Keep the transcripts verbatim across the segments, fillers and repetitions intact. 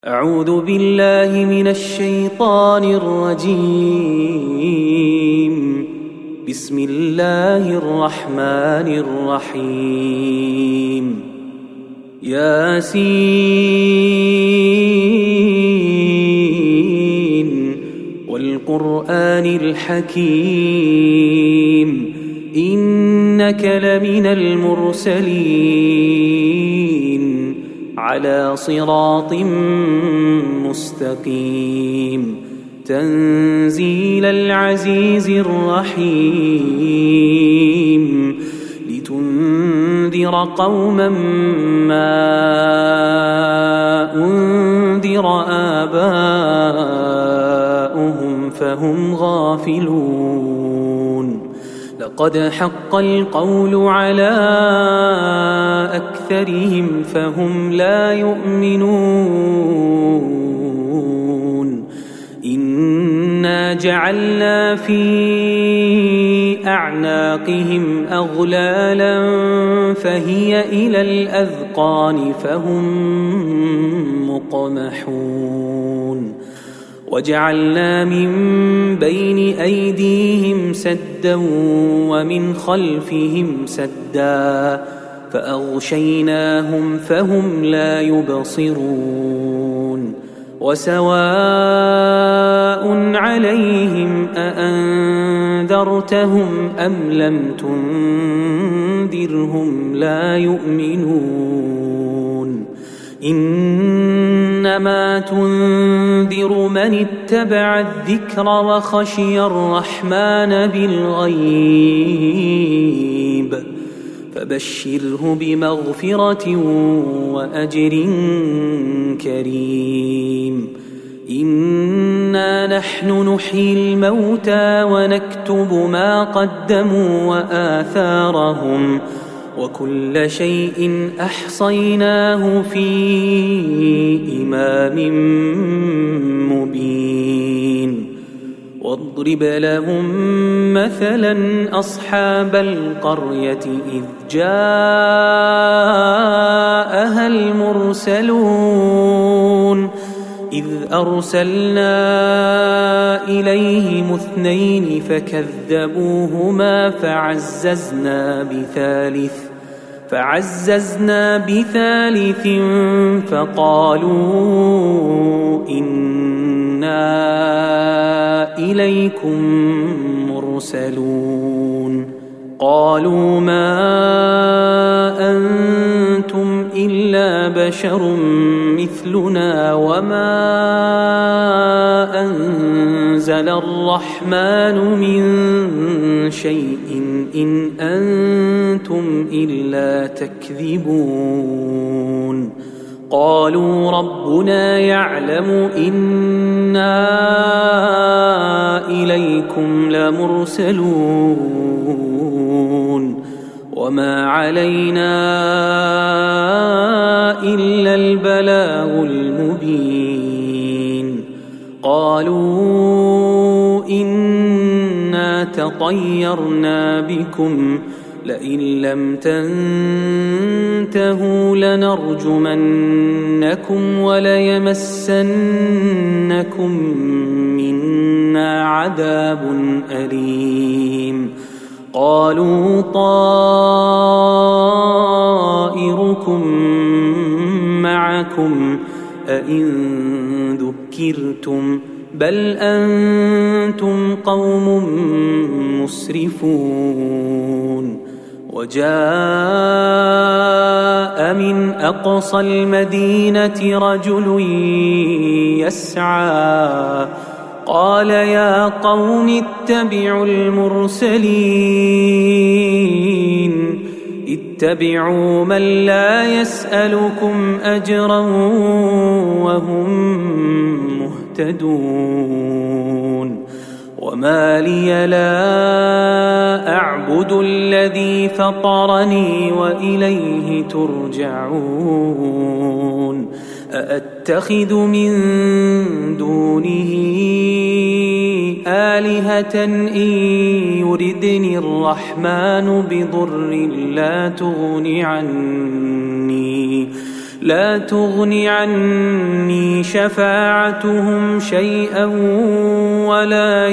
أعوذ بالله من الشيطان الرجيم. بسم الله الرحمن الرحيم. ياسين والقرآن الحكيم إنك لمن المرسلين على صراط مستقيم تنزيل العزيز الرحيم لتنذر قوما ما أنذر آباؤهم فهم غافلون. لقد حق القول على أكثرهم فهم لا يؤمنون. إنا جعلنا في أعناقهم أغلالا فهي إلى الأذقان فهم مقمحون. وجعلنا من بين أيديهم سدا ومن خلفهم سدا فأغشيناهم فهم لا يبصرون. وسواء عليهم أأنذرتهم أم لم تنذرهم لا يؤمنون. إنما تنذر من اتبع الذكر وخشي الرحمن بالغيب فبشره بمغفرة وأجر كريم. إنا نحن نحيي الموتى ونكتب ما قدموا وآثارهم وكل شيء أحصيناه في إمام مبين. واضرب لهم مثلا أصحاب القرية إذ جاءها المرسلون إذ أرسلنا إليهم اثنين فكذبوهما فعززنا بثالث فعززنا بثالث فقالوا إنا إليكم مرسلون. قالوا ما أنتم إلا بشر مثلنا وما أنزل الرحمن من شيء إن أنتم إلا تكذبون. قالوا ربنا يعلم إنا إليكم لمرسلون وما علينا إلا البلاغ المبين. قالوا إنا تطيرنا بكم لئن لم تنتهوا لنرجمنكم وليمسنكم منا عذاب أليم. قالوا طائركم معكم أئن ذكرتم بل أنتم قوم مسرفون. وجاء من أقصى المدينة رجل يسعى قال يا قوم اتبعوا المرسلين اتبعوا من لا يسألكم أجرا وهم مهتدون. وما لي لا أعبد الذي فطرني وإليه ترجعون. أأتخذ من دونه آلهة إن يردني الرحمن بضر لا تغن عني لا تغن عني شفاعتهم شيئا ولا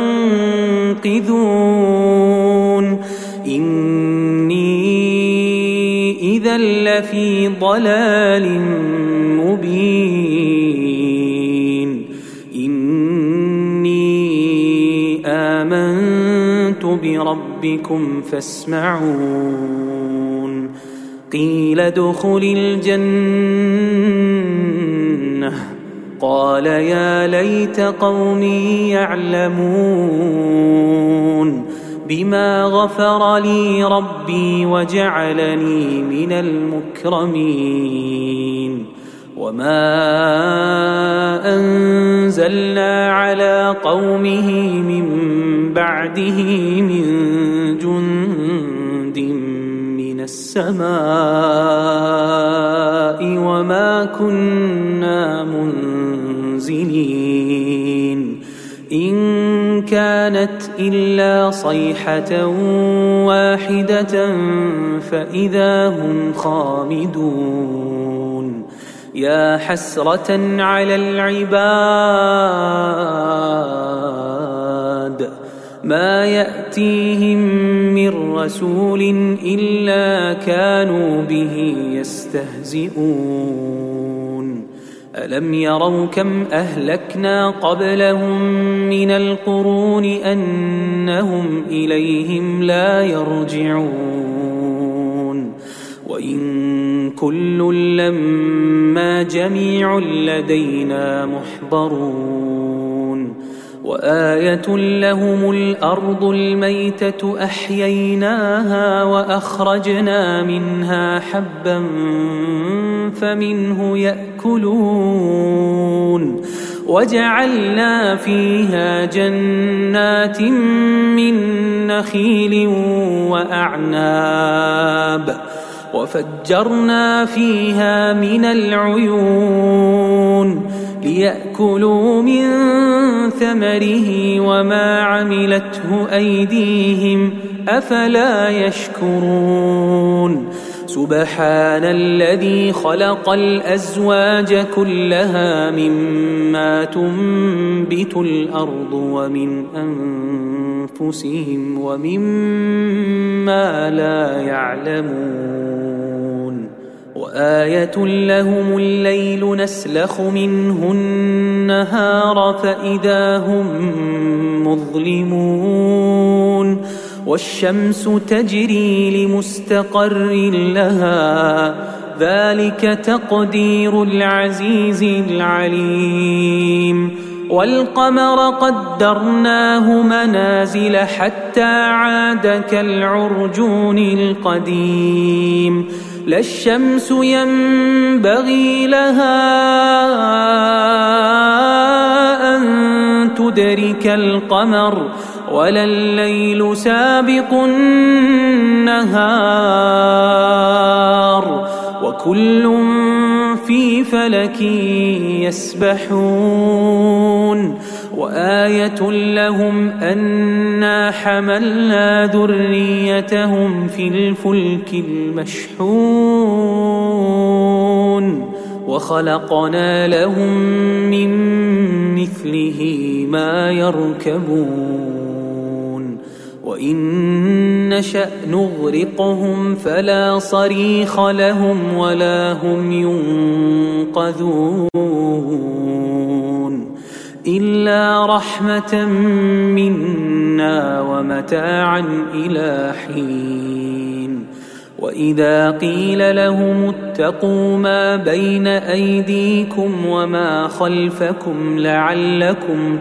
ينقذون إني إذا لفي ضلال مبين إني آمنت بربكم فاسمعون قيل ادخل الجنة قال يا ليت قومي يعلمون بما غفر لي ربي وجعلني من المكرمين وما أنزلنا على قومه من بعده من جند من السماء وما كنا منزلين إن كانت إلا صيحة واحدة فإذا هم خامدون يا حسرة على العباد ما يأتيهم من رسول إلا كانوا به يستهزئون ألم يروا كم أهلكنا قبلهم من القرون أنهم إليهم لا يرجعون وإن كل لما جميع لدينا محضرون وآية لهم الأرض الميتة أحييناها وأخرجنا منها حبا فمنه يأكلون وجعلنا فيها جنات من نخيل وأعناب وفجرنا فيها من العيون ليأكلوا من ثمره وما عملته أيديهم أفلا يشكرون سبحان الذي خلق الأزواج كلها مما تنبت الأرض ومن أنفسهم ومما لا يعلمون وآية لهم الليل نسلخ منه النهار فإذا هم مظلمون والشمس تجري لمستقر لها ذلك تقدير العزيز العليم والقمر قدرناه منازل حتى عاد كالعرجون القديم لا الشمس ينبغي لها أن تدرك القمر ولا الليل سابق النهار وكل في فلك يسبحون وآية لهم أنا حملنا ذريتهم في الفلك المشحون وخلقنا لهم من مثله ما يركبون وإن نشأ نغرقهم فلا صريخ لهم ولا هم ينقذون إلا رحمة منا ومتاعا إلى حين وإذا قيل لهم اتقوا ما بين أيديكم وما خلفكم لعلكم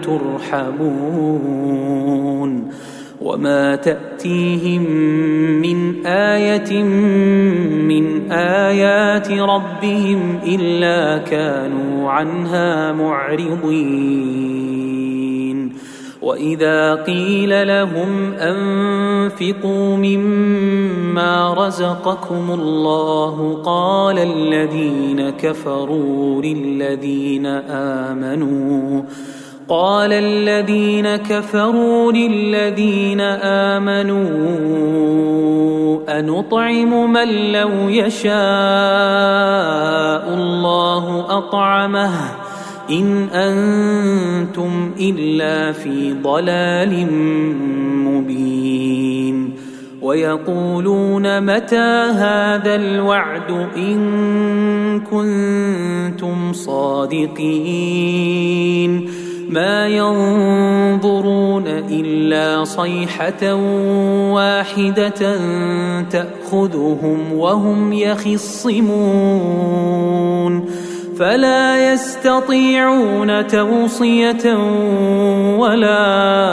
ترحمون وما تأتيهم من آية من آيات ربهم إلا كانوا عنها معرضين وإذا قيل لهم أنفقوا مما رزقكم الله قال الذين كفروا للذين آمنوا قال الذين كفروا للذين آمنوا أنطعم من لو يشاء الله أطعمه إن أنتم إلا في ضلال مبين ويقولون متى هذا الوعد إن كنتم صادقين ما ينظرون إلا صيحة واحدة تأخذهم وهم يخصمون فلا يستطيعون توصية ولا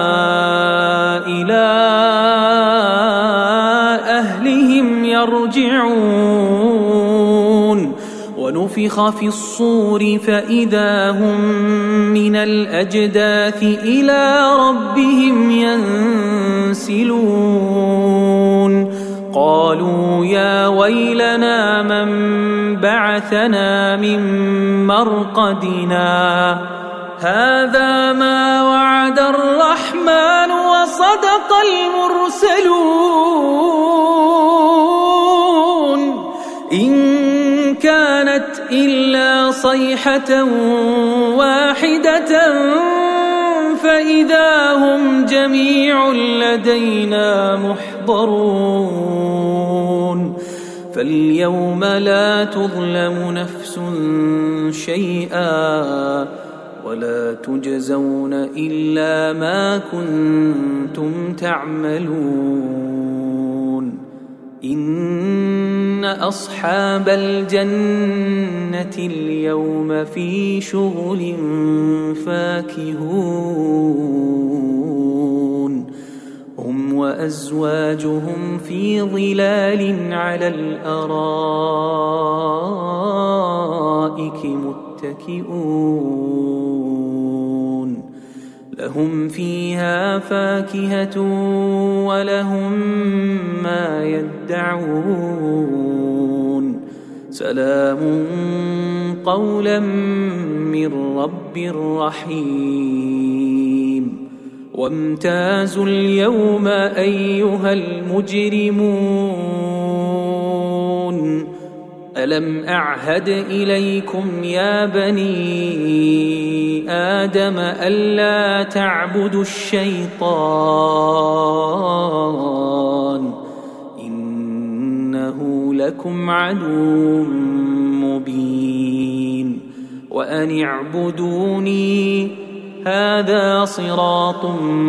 إلى أهلهم يرجعون ونفخ في الصور فإذا هم من الأجداث إلى ربهم ينسلون قالوا يا ويلنا من بعثنا من مرقدنا هذا ما وعد الرحمن وصدق المرسلون إن كانت إلا صيحة واحدة فإذا هم جميع لدينا محضرون فاليوم لا تظلم نفس شيئا ولا تجزون إلا ما كنتم تعملون إن أصحاب الجنة اليوم في شغل فاكهون هم وأزواجهم في ظلال على الأرائك متكئون لهم فيها فاكهة ولهم ما يدعون سلام قولا من رب رحيم وامتازوا اليوم أيها المجرمون ألم أعهد إليكم يا بني آدم ألا تعبدوا الشيطان إنه لكم عدو مبين وأن اعبدوني هذا صراط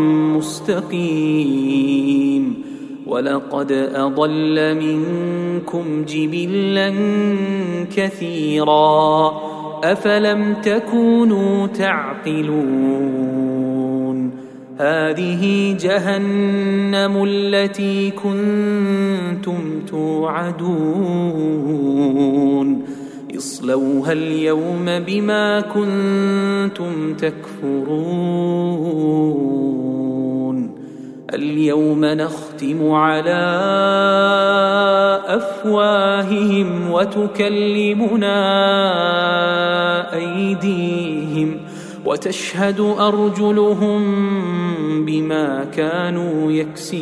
مستقيم ولقد أضل منكم جبلا كثيرا أفلم تكونوا تعقلون هذه جهنم التي كنتم توعدون اصلوها اليوم بما كنتم تكفرون اليوم نختم على أفواههم وتكلمنا أيديهم وتشهد أرجلهم بما كانوا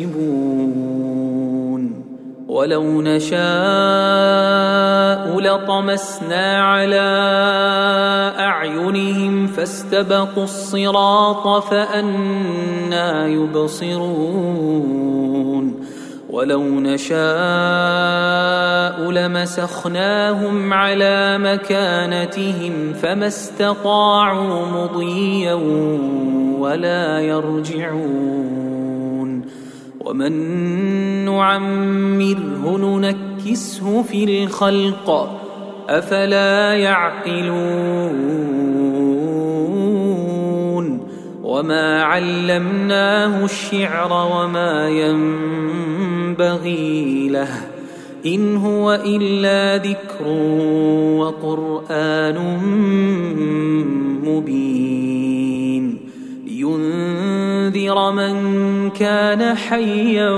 يكسبون ولو نشاء لطمسنا على أعينهم فاستبقوا الصراط فأنى يبصرون ولو نشاء لمسخناهم على مكانتهم فما استطاعوا مضيا ولا يرجعون ومن نعمره ننكسه في الخلق أفلا يعقلون وما علمناه الشعر وما ينبغي له إن هو إلا ذكر وقرآن مبين لينذر من كان حيا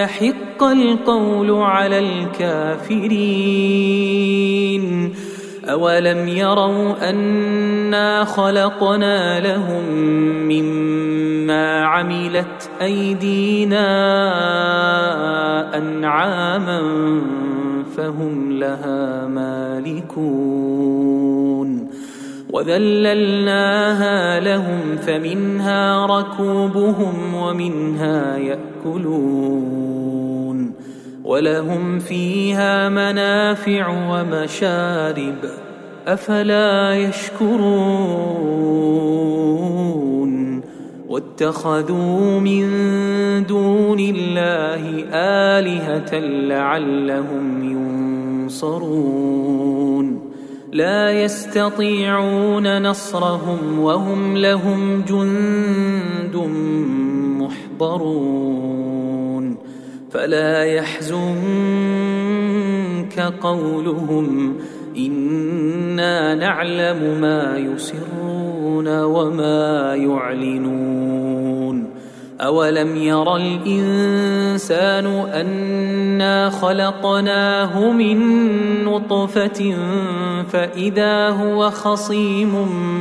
ويحق القول على الكافرين أولم يروا أنا خلقنا لهم مما عملت أيدينا أنعاما فهم لها مالكون وذللناها لهم فمنها ركوبهم ومنها يأكلون ولهم فيها منافع ومشارب أفلا يشكرون واتخذوا من دون الله آلهة لعلهم ينصرون لا يستطيعون نصرهم وهم لهم جند محضرون فلا يحزنك قولهم إنا نعلم ما يسرون وما يعلنون أولم ير الإنسان أنا خلقناه من نطفة فإذا هو خصيم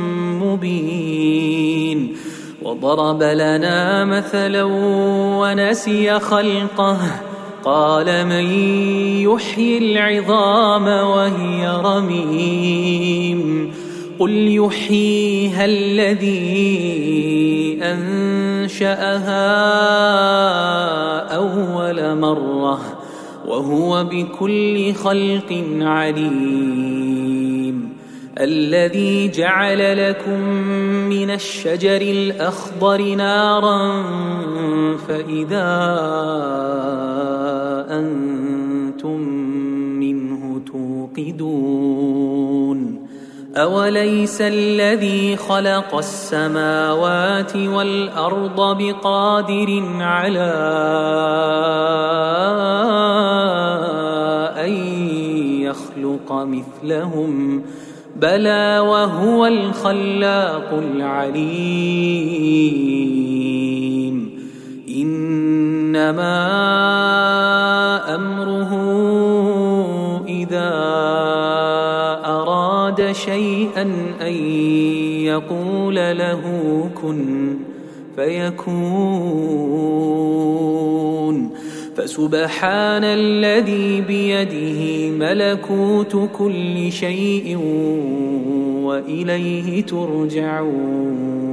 مبين وضرب لنا مثلا ونسي خلقه قال من يحيي العظام وهي رميم قل يحييها الذي أنشأها أول مرة وهو بكل خلق عليم الذي جعل لكم من الشجر الأخضر نارا فإذا أنتم منه توقدون أوليس الذي خلق السماوات والأرض بقادر على أن يخلق مثلهم بلى وهو الخلاق العليم إنما أمره إذا أراد شيئا أن يقول له كن فيكون فسبحان الذي بيده ملكوت كل شيء وإليه ترجعون